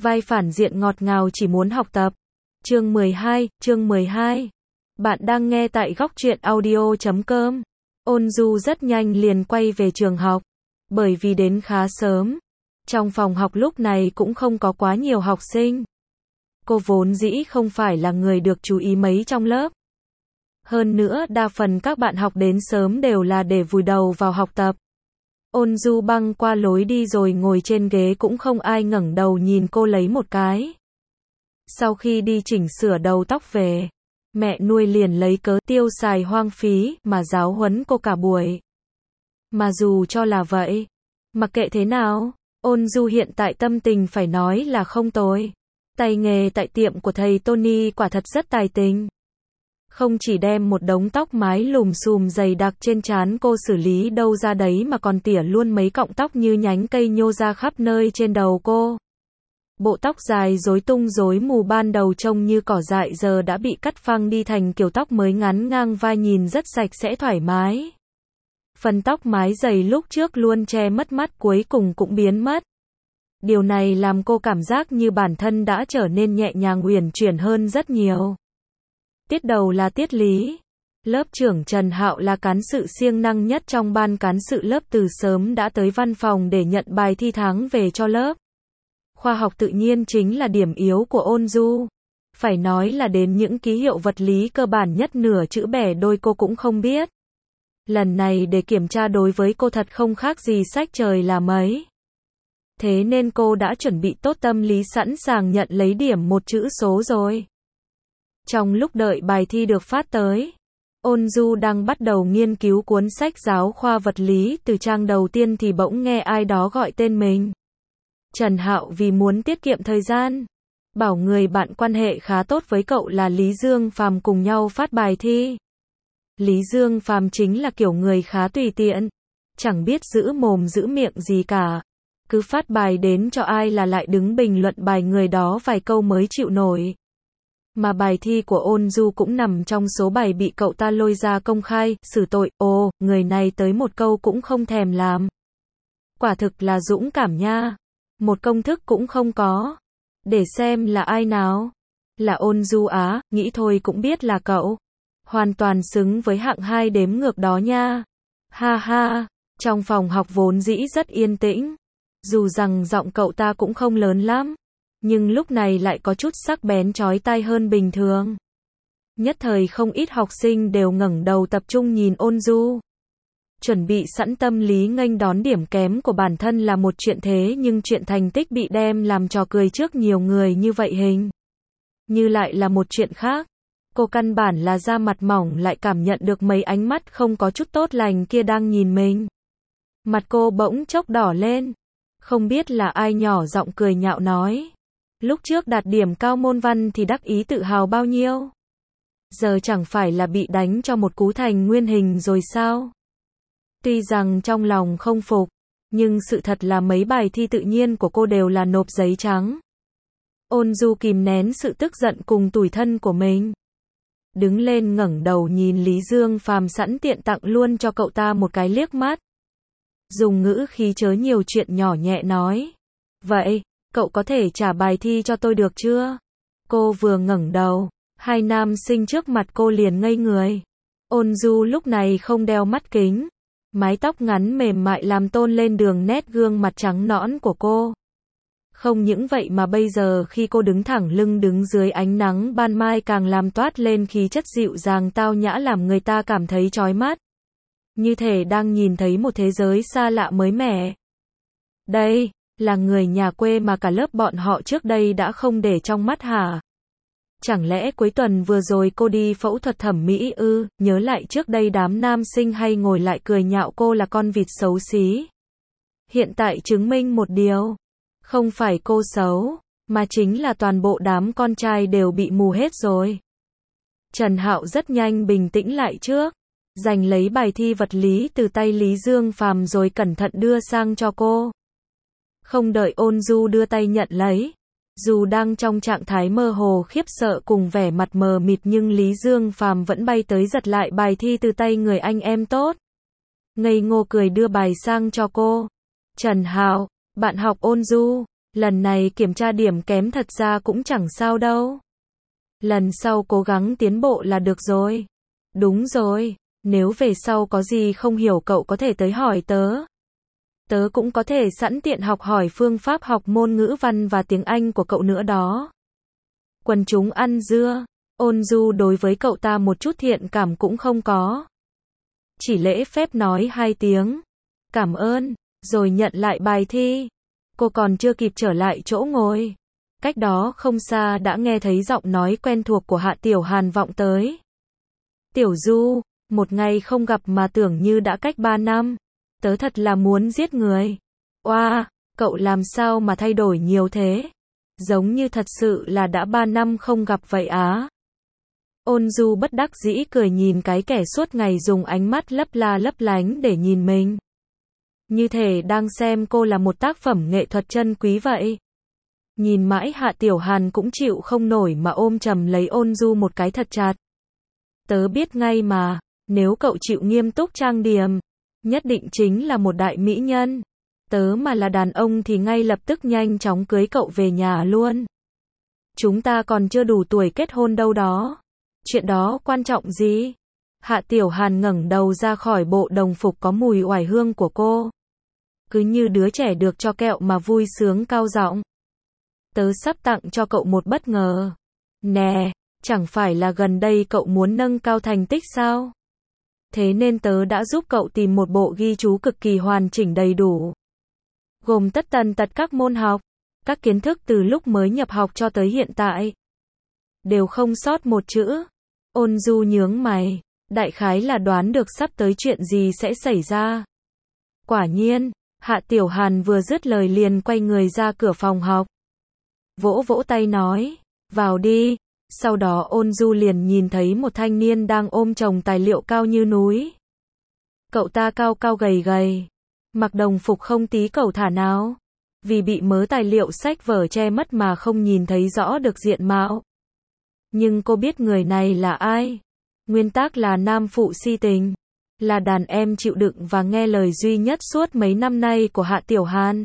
Vai phản diện ngọt ngào chỉ muốn học tập. Chương 12. Bạn đang nghe tại góc truyện audio.com. Ôn Du rất nhanh liền quay về trường học, bởi vì đến khá sớm. Trong phòng học lúc này cũng không có quá nhiều học sinh. Cô vốn dĩ không phải là người được chú ý mấy trong lớp. Hơn nữa đa phần các bạn học đến sớm đều là để vùi đầu vào học tập. Ôn Du băng qua lối đi rồi ngồi trên ghế, cũng không ai ngẩng đầu nhìn cô lấy một cái. Sau khi đi chỉnh sửa đầu tóc về, mẹ nuôi liền lấy cớ tiêu xài hoang phí mà giáo huấn cô cả buổi. Mà dù cho là vậy, mặc kệ thế nào, Ôn Du hiện tại tâm tình phải nói là không tồi. Tay nghề tại tiệm của thầy Tony quả thật rất tài tình. Không chỉ đem một đống tóc mái lùm xùm dày đặc trên trán cô xử lý đâu ra đấy mà còn tỉa luôn mấy cọng tóc như nhánh cây nhô ra khắp nơi trên đầu cô. Bộ tóc dài rối tung rối mù ban đầu trông như cỏ dại giờ đã bị cắt phăng đi thành kiểu tóc mới ngắn ngang vai, nhìn rất sạch sẽ thoải mái. Phần tóc mái dày lúc trước luôn che mất mắt cuối cùng cũng biến mất. Điều này làm cô cảm giác như bản thân đã trở nên nhẹ nhàng uyển chuyển hơn rất nhiều. Tiết đầu là tiết lý. Lớp trưởng Trần Hạo là cán sự siêng năng nhất trong ban cán sự lớp, từ sớm đã tới văn phòng để nhận bài thi tháng về cho lớp. Khoa học tự nhiên chính là điểm yếu của Ôn Du. Phải nói là đến những ký hiệu vật lý cơ bản nhất nửa chữ bẻ đôi cô cũng không biết. Lần này để kiểm tra đối với cô thật không khác gì sách trời là mấy. Thế nên cô đã chuẩn bị tốt tâm lý sẵn sàng nhận lấy điểm một chữ số rồi. Trong lúc đợi bài thi được phát tới, Ôn Du đang bắt đầu nghiên cứu cuốn sách giáo khoa vật lý từ trang đầu tiên thì bỗng nghe ai đó gọi tên mình. Trần Hạo vì muốn tiết kiệm thời gian, bảo người bạn quan hệ khá tốt với cậu là Lý Dương Phàm cùng nhau phát bài thi. Lý Dương Phàm chính là kiểu người khá tùy tiện, chẳng biết giữ mồm giữ miệng gì cả. Cứ phát bài đến cho ai là lại đứng bình luận bài người đó vài câu mới chịu nổi. Mà bài thi của Ôn Du cũng nằm trong số bài bị cậu ta lôi ra công khai, xử tội. Ồ, người này tới một câu cũng không thèm làm. Quả thực là dũng cảm nha. Một công thức cũng không có. Để xem là ai nào. Là Ôn Du á, nghĩ thôi cũng biết là cậu. Hoàn toàn xứng với hạng 2 đếm ngược đó nha. Ha ha, trong phòng học vốn dĩ rất yên tĩnh. Dù rằng giọng cậu ta cũng không lớn lắm, nhưng lúc này lại có chút sắc bén chói tai hơn bình thường. Nhất thời không ít học sinh đều ngẩng đầu tập trung nhìn Ôn Du. Chuẩn bị sẵn tâm lý nghênh đón điểm kém của bản thân là một chuyện, thế nhưng chuyện thành tích bị đem làm trò cười trước nhiều người như vậy hình như lại là một chuyện khác. Cô căn bản là da mặt mỏng lại cảm nhận được mấy ánh mắt không có chút tốt lành kia đang nhìn mình. Mặt cô bỗng chốc đỏ lên. Không biết là ai nhỏ giọng cười nhạo nói. Lúc trước đạt điểm cao môn văn thì đắc ý tự hào bao nhiêu. Giờ chẳng phải là bị đánh cho một cú thành nguyên hình rồi sao? Tuy rằng trong lòng không phục, nhưng sự thật là mấy bài thi tự nhiên của cô đều là nộp giấy trắng. Ôn Du kìm nén sự tức giận cùng tủi thân của mình. Đứng lên ngẩng đầu nhìn Lý Dương Phàm, sẵn tiện tặng luôn cho cậu ta một cái liếc mắt. Dùng ngữ khí chớ nhiều chuyện nhỏ nhẹ nói. Vậy, cậu có thể trả bài thi cho tôi được chưa? Cô vừa ngẩng đầu, hai nam sinh trước mặt cô liền ngây người. Ôn Du lúc này không đeo mắt kính. Mái tóc ngắn mềm mại làm tôn lên đường nét gương mặt trắng nõn của cô. Không những vậy mà bây giờ khi cô đứng thẳng lưng đứng dưới ánh nắng ban mai càng làm toát lên khí chất dịu dàng tao nhã, làm người ta cảm thấy chói mắt. Như thể đang nhìn thấy một thế giới xa lạ mới mẻ. Đây, là người nhà quê mà cả lớp bọn họ trước đây đã không để trong mắt hả? Chẳng lẽ cuối tuần vừa rồi cô đi phẫu thuật thẩm mỹ ư? Nhớ lại trước đây đám nam sinh hay ngồi lại cười nhạo cô là con vịt xấu xí. Hiện tại chứng minh một điều. Không phải cô xấu, mà chính là toàn bộ đám con trai đều bị mù hết rồi. Trần Hạo rất nhanh bình tĩnh lại trước. Giành lấy bài thi vật lý từ tay Lý Dương Phàm rồi cẩn thận đưa sang cho cô. Không đợi Ôn Du đưa tay nhận lấy. Dù đang trong trạng thái mơ hồ khiếp sợ cùng vẻ mặt mờ mịt nhưng Lý Dương Phàm vẫn bay tới giật lại bài thi từ tay người anh em tốt. Ngây ngô cười đưa bài sang cho cô. Trần Hạo, bạn học Ôn Du, Lần này kiểm tra điểm kém thật ra cũng chẳng sao đâu. Lần sau cố gắng tiến bộ là được rồi. Đúng rồi, nếu về sau có gì không hiểu cậu có thể tới hỏi tớ. Tớ cũng có thể sẵn tiện học hỏi phương pháp học môn ngữ văn và tiếng Anh của cậu nữa đó. Quần chúng ăn dưa, Ôn Du đối với cậu ta một chút thiện cảm cũng không có. Chỉ lễ phép nói 2 tiếng, cảm ơn, rồi nhận lại bài thi. Cô còn chưa kịp trở lại chỗ ngồi. Cách đó không xa đã nghe thấy giọng nói quen thuộc của Hạ Tiểu Hàn vọng tới. Tiểu Du, một ngày không gặp mà tưởng như đã cách 3 năm. Tớ thật là muốn giết người. Oa, cậu làm sao mà thay đổi nhiều thế? Giống như thật sự là đã 3 năm không gặp vậy á. Ôn Du bất đắc dĩ cười nhìn cái kẻ suốt ngày dùng ánh mắt lấp la lấp lánh để nhìn mình. Như thể đang xem cô là một tác phẩm nghệ thuật chân quý vậy. Nhìn mãi Hạ Tiểu Hàn cũng chịu không nổi mà ôm chầm lấy Ôn Du một cái thật chặt. Tớ biết ngay mà, nếu cậu chịu nghiêm túc trang điểm, nhất định chính là một đại mỹ nhân. Tớ mà là đàn ông thì ngay lập tức nhanh chóng cưới cậu về nhà luôn. Chúng ta còn chưa đủ tuổi kết hôn đâu đó. Chuyện đó quan trọng gì? Hạ Tiểu Hàn ngẩng đầu ra khỏi bộ đồng phục có mùi oải hương của cô. Cứ như đứa trẻ được cho kẹo mà vui sướng cao giọng. Tớ sắp tặng cho cậu một bất ngờ. Nè, chẳng phải là gần đây cậu muốn nâng cao thành tích sao? Thế nên tớ đã giúp cậu tìm một bộ ghi chú cực kỳ hoàn chỉnh đầy đủ. Gồm tất tần tật các môn học, các kiến thức từ lúc mới nhập học cho tới hiện tại. Đều không sót một chữ. Ôn Du nhướng mày, đại khái là đoán được sắp tới chuyện gì sẽ xảy ra. Quả nhiên, Hạ Tiểu Hàn vừa dứt lời liền quay người ra cửa phòng học. Vỗ vỗ tay nói, vào đi. Sau đó Ôn Du liền nhìn thấy một thanh niên đang ôm chồng tài liệu cao như núi. Cậu ta cao cao gầy gầy, mặc đồng phục không tí cẩu thả nào. Vì bị mớ tài liệu sách vở che mất mà không nhìn thấy rõ được diện mạo. Nhưng cô biết người này là ai? Nguyên tắc là nam phụ si tình. Là đàn em chịu đựng và nghe lời duy nhất suốt mấy năm nay của Hạ Tiểu Hàn.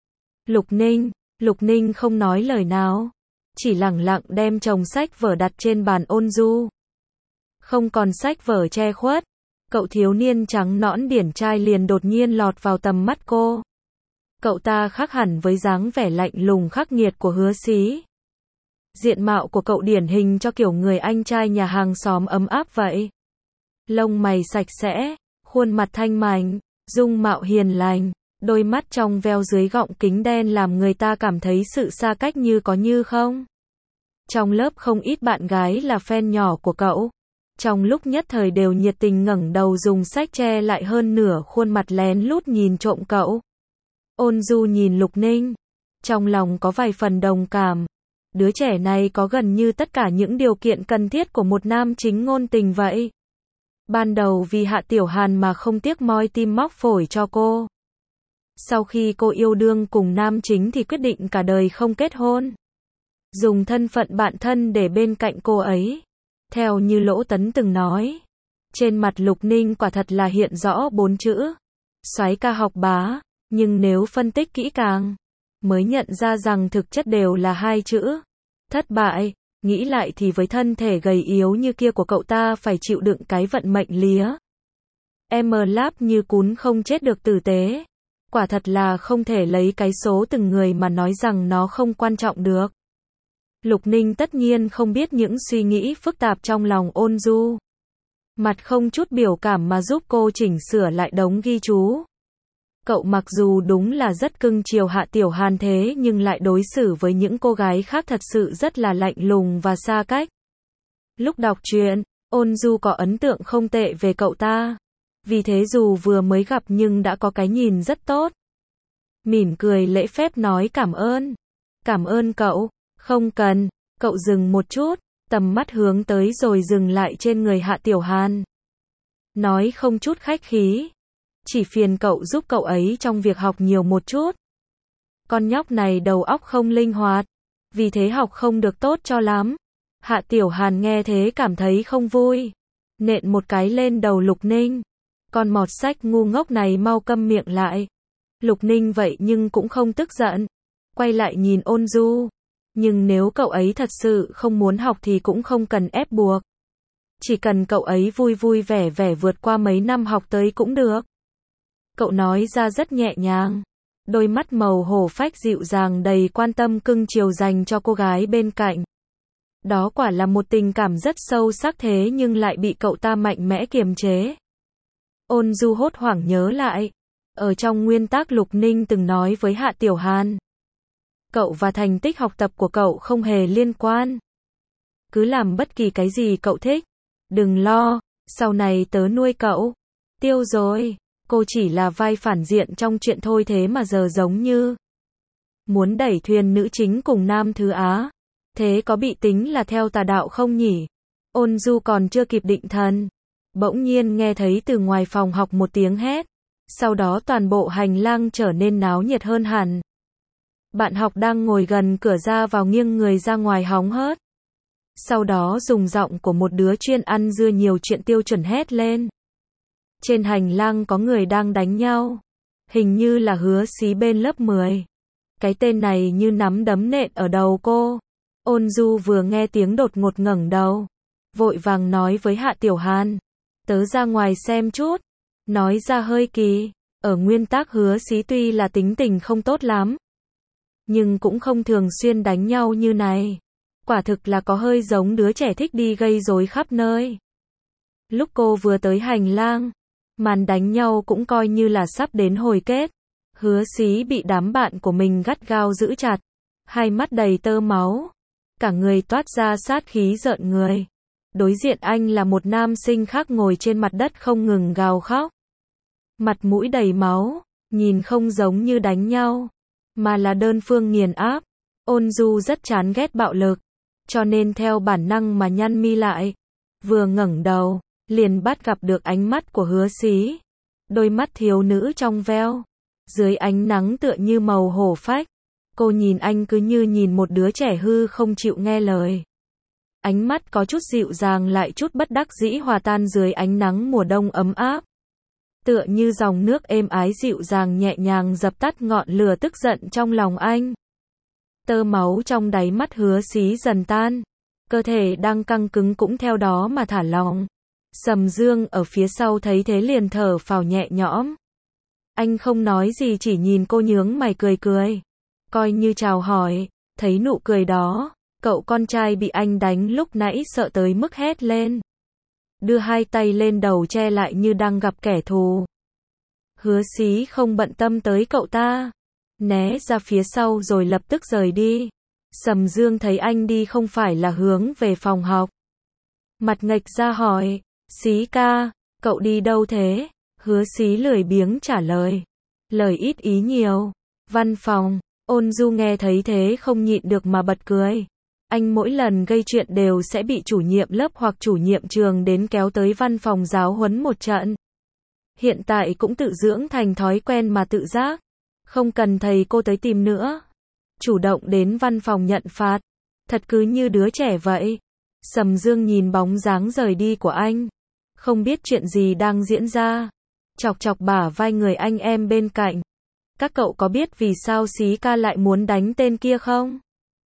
Lục Ninh không nói lời nào. Chỉ lẳng lặng đem chồng sách vở đặt trên bàn Ôn Du. Không còn sách vở che khuất. Cậu thiếu niên trắng nõn điển trai liền đột nhiên lọt vào tầm mắt cô. Cậu ta khác hẳn với dáng vẻ lạnh lùng khắc nghiệt của Hứa Xí. Diện mạo của cậu điển hình cho kiểu người anh trai nhà hàng xóm ấm áp vậy. Lông mày sạch sẽ, khuôn mặt thanh mảnh, dung mạo hiền lành, đôi mắt trong veo dưới gọng kính đen làm người ta cảm thấy sự xa cách như có như không. Trong lớp không ít bạn gái là fan nhỏ của cậu. Trong lúc nhất thời đều nhiệt tình ngẩng đầu dùng sách che lại hơn nửa khuôn mặt lén lút nhìn trộm cậu. Ôn Du nhìn Lục Ninh, trong lòng có vài phần đồng cảm. Đứa trẻ này có gần như tất cả những điều kiện cần thiết của một nam chính ngôn tình vậy. Ban đầu vì Hạ Tiểu Hàn mà không tiếc moi tim móc phổi cho cô. Sau khi cô yêu đương cùng nam chính thì quyết định cả đời không kết hôn. Dùng thân phận bạn thân để bên cạnh cô ấy. Theo như Lỗ Tấn từng nói, trên mặt Lục Ninh quả thật là hiện rõ 4 chữ. Soái ca học bá, nhưng nếu phân tích kỹ càng, mới nhận ra rằng thực chất đều là 2 chữ. Thất bại. Nghĩ lại thì với thân thể gầy yếu như kia của cậu ta phải chịu đựng cái vận mệnh lía. Lab như cún không chết được tử tế. Quả thật là không thể lấy cái số từng người mà nói rằng nó không quan trọng được. Lục Ninh tất nhiên không biết những suy nghĩ phức tạp trong lòng Ôn Du. Mặt không chút biểu cảm mà giúp cô chỉnh sửa lại đống ghi chú. Cậu mặc dù đúng là rất cưng chiều Hạ Tiểu Hàn thế nhưng lại đối xử với những cô gái khác thật sự rất là lạnh lùng và xa cách. Lúc đọc truyện, Ôn Du có ấn tượng không tệ về cậu ta. Vì thế dù vừa mới gặp nhưng đã có cái nhìn rất tốt. Mỉm cười lễ phép nói cảm ơn. Cảm ơn cậu. Không cần. Cậu dừng một chút, tầm mắt hướng tới rồi dừng lại trên người Hạ Tiểu Hàn. Nói không chút khách khí. Chỉ phiền cậu giúp cậu ấy trong việc học nhiều một chút. Con nhóc này đầu óc không linh hoạt, vì thế học không được tốt cho lắm. Hạ Tiểu Hàn nghe thế cảm thấy không vui. Nện một cái lên đầu Lục Ninh. Con mọt sách ngu ngốc này mau câm miệng lại. Lục Ninh vậy nhưng cũng không tức giận. quay lại nhìn Ôn Du. Nhưng nếu cậu ấy thật sự không muốn học thì cũng không cần ép buộc. Chỉ cần cậu ấy vui vui vẻ vẻ vượt qua mấy năm học tới cũng được. Cậu nói ra rất nhẹ nhàng. Đôi mắt màu hổ phách dịu dàng đầy quan tâm cưng chiều dành cho cô gái bên cạnh. Đó quả là một tình cảm rất sâu sắc thế nhưng lại bị cậu ta mạnh mẽ kiềm chế. Ôn Du hốt hoảng nhớ lại. Ở trong nguyên tắc Lục Ninh từng nói với Hạ Tiểu Hàn. Cậu và thành tích học tập của cậu không hề liên quan. Cứ làm bất kỳ cái gì cậu thích. Đừng lo, sau này tớ nuôi cậu. Tiêu rồi, cô chỉ là vai phản diện trong chuyện thôi thế mà giờ giống như muốn đẩy thuyền nữ chính cùng nam thứ Á. Thế có bị tính là theo tà đạo không nhỉ? Ôn Du còn chưa kịp định thần. Bỗng nhiên nghe thấy từ ngoài phòng học một tiếng hét. Sau đó toàn bộ hành lang trở nên náo nhiệt hơn hẳn. Bạn học đang ngồi gần cửa ra vào nghiêng người ra ngoài hóng hớt. Sau đó dùng giọng của một đứa chuyên ăn dưa nhiều chuyện tiêu chuẩn hét lên. Trên hành lang có người đang đánh nhau. Hình như là Hứa Xí bên lớp 10. Cái tên này như nắm đấm nện ở đầu cô. Ôn Du vừa nghe tiếng đột ngột ngẩng đầu. Vội vàng nói với Hạ Tiểu Hàn. Tớ ra ngoài xem chút. Nói ra hơi kỳ. Ở nguyên tắc Hứa Xí tuy là tính tình không tốt lắm. Nhưng cũng không thường xuyên đánh nhau như này. Quả thực là có hơi giống đứa trẻ thích đi gây rối khắp nơi. Lúc cô vừa tới hành lang, màn đánh nhau cũng coi như là sắp đến hồi kết. Hứa Xí bị đám bạn của mình gắt gao giữ chặt. Hai mắt đầy tơ máu. Cả người toát ra sát khí rợn người. Đối diện anh là một nam sinh khác ngồi trên mặt đất không ngừng gào khóc. Mặt mũi đầy máu, nhìn không giống như đánh nhau, mà là đơn phương nghiền áp. Ôn Du rất chán ghét bạo lực, cho nên theo bản năng mà nhăn mi lại. Vừa ngẩng đầu, liền bắt gặp được ánh mắt của Hứa Xí. Đôi mắt thiếu nữ trong veo, dưới ánh nắng tựa như màu hổ phách. Cô nhìn anh cứ như nhìn một đứa trẻ hư không chịu nghe lời. Ánh mắt có chút dịu dàng lại chút bất đắc dĩ hòa tan dưới ánh nắng mùa đông ấm áp. Tựa như dòng nước êm ái dịu dàng nhẹ nhàng dập tắt ngọn lửa tức giận trong lòng anh. Tơ máu trong đáy mắt Hứa Xí dần tan. Cơ thể đang căng cứng cũng theo đó mà thả lỏng. Sầm Dương ở phía sau thấy thế liền thở phào nhẹ nhõm. Anh không nói gì chỉ nhìn cô nhướng mày cười cười. Coi như chào hỏi, thấy nụ cười đó, cậu con trai bị anh đánh lúc nãy sợ tới mức hét lên. Đưa hai tay lên đầu che lại như đang gặp kẻ thù. Hứa Xí không bận tâm tới cậu ta. Né ra phía sau rồi lập tức rời đi. Sầm Dương thấy anh đi không phải là hướng về phòng học. Mặt nghệch ra hỏi, Xí ca, cậu đi đâu thế? Hứa Xí lười biếng trả lời. Lời ít ý nhiều. Văn phòng. Ôn Du nghe thấy thế không nhịn được mà bật cười. Anh mỗi lần gây chuyện đều sẽ bị chủ nhiệm lớp hoặc chủ nhiệm trường đến kéo tới văn phòng giáo huấn một trận. Hiện tại cũng tự dưỡng thành thói quen mà tự giác. Không cần thầy cô tới tìm nữa. Chủ động đến văn phòng nhận phạt. Thật cứ như đứa trẻ vậy. Sầm Dương nhìn bóng dáng rời đi của anh. Không biết chuyện gì đang diễn ra. Chọc chọc bả vai người anh em bên cạnh. Các cậu có biết vì sao Xí ca lại muốn đánh tên kia không?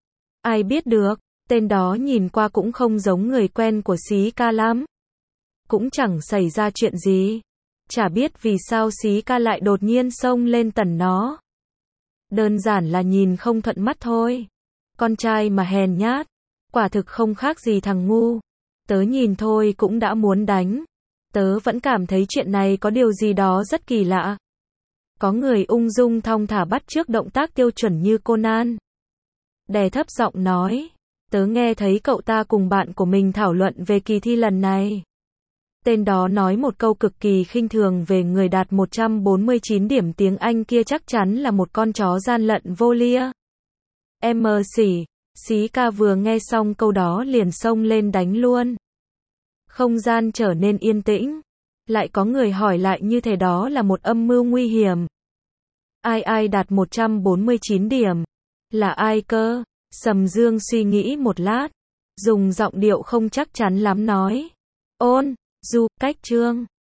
Ai biết được, tên đó nhìn qua cũng không giống người quen của Xí ca lắm. Cũng chẳng xảy ra chuyện gì. Chả biết vì sao Xí ca lại đột nhiên xông lên tẩn nó. Đơn giản là nhìn không thuận mắt thôi. Con trai mà hèn nhát, quả thực không khác gì thằng ngu. Tớ nhìn thôi cũng đã muốn đánh. Tớ vẫn cảm thấy chuyện này có điều gì đó rất kỳ lạ. Có người ung dung thong thả bắt chước động tác tiêu chuẩn như Conan. Đè thấp giọng nói, tớ nghe thấy cậu ta cùng bạn của mình thảo luận về kỳ thi lần này. Tên đó nói một câu cực kỳ khinh thường về người đạt 149 điểm tiếng Anh kia chắc chắn là một con chó gian lận vô lia. Em mờ xỉ, Xí ca vừa nghe xong câu đó liền xông lên đánh luôn. Không gian trở nên yên tĩnh. Lại có người hỏi lại như thế đó là một âm mưu nguy hiểm. Ai đạt 149 điểm? Là ai cơ? Sầm Dương suy nghĩ một lát. Dùng giọng điệu không chắc chắn lắm nói. Ôn, Du, cách chương.